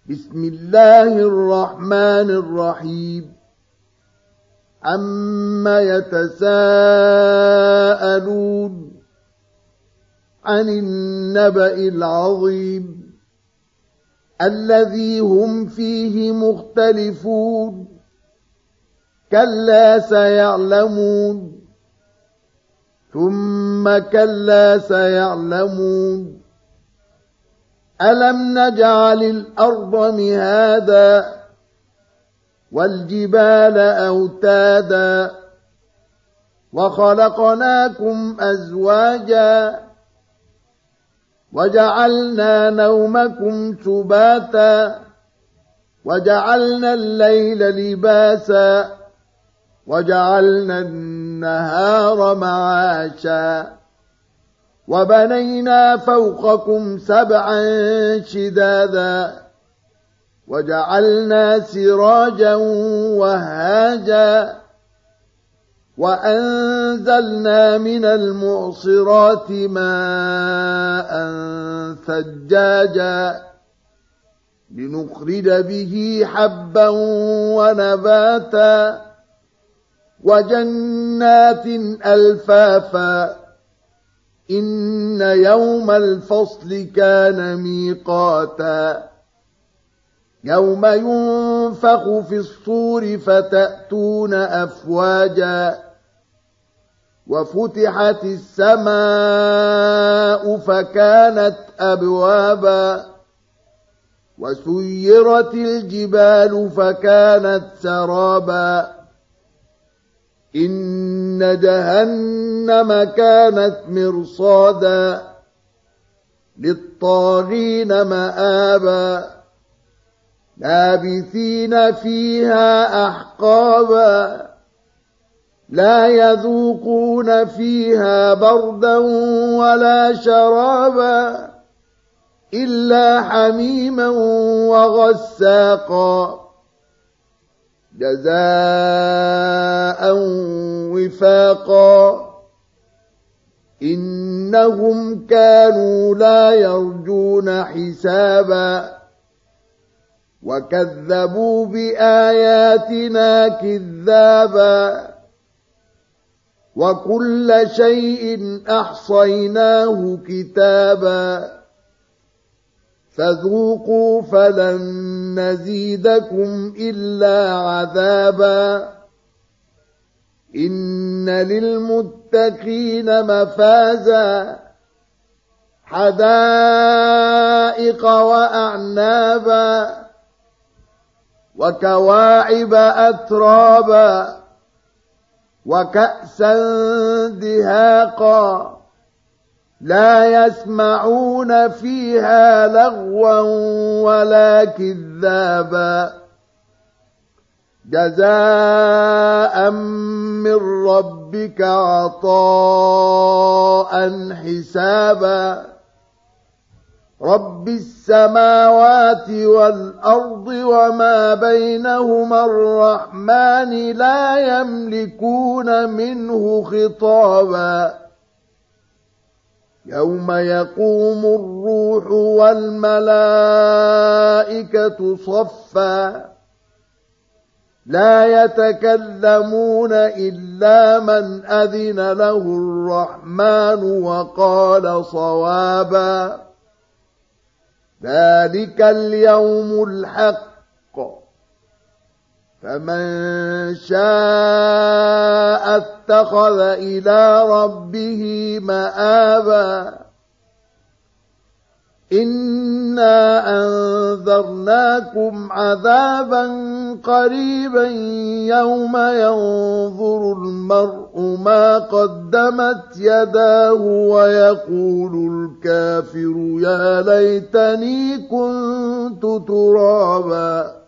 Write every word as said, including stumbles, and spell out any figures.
بسم الله الرحمن الرحيم عما يتساءلون عن النبأ العظيم الذي هم فيه مختلفون كلا سيعلمون ثم كلا سيعلمون ألم نجعل الأرض مهادا والجبال أوتادا وخلقناكم أزواجا وجعلنا نومكم سباتا وجعلنا الليل لباسا وجعلنا النهار معاشا وبنينا فوقكم سبعا شدادا وجعلنا سراجا وهاجا وأنزلنا من المعصرات ماء ثجاجا لنخرج به حبا ونباتا وجنات ألفافا إن يوم الفصل كان ميقاتا يوم ينفخ في الصور فتأتون أفواجا وفتحت السماء فكانت أبوابا وسيرت الجبال فكانت سرابا إن جهنم كانت مرصادا للطاغين مآبا لابثين فيها أحقابا لا يذوقون فيها بردا ولا شرابا إلا حميما وغساقا جزاء وفاقا إنهم كانوا لا يرجون حسابا وكذبوا بآياتنا كذابا وكل شيء أحصيناه كتابا فذوقوا فلن نزيدكم إلا عذابا إن للمتقين مفازا حدائق وأعنابا وكواعب أترابا وكأسا دهاقا لا يسمعون فيها لغوا ولا كذابا جزاء من ربك عطاء حسابا رب السماوات والأرض وما بينهما الرحمن لا يملكون منه خطابا يوم يقوم الروح والملائكة صفا لا يتكلمون إلا من أذن له الرحمن وقال صوابا ذلك اليوم الحق فمن شاء اتخذ إلى ربه مآبا إنا أنذرناكم عذابا قريبا يوم ينظر المرء ما قدمت يداه ويقول الكافر يا ليتني كنت ترابا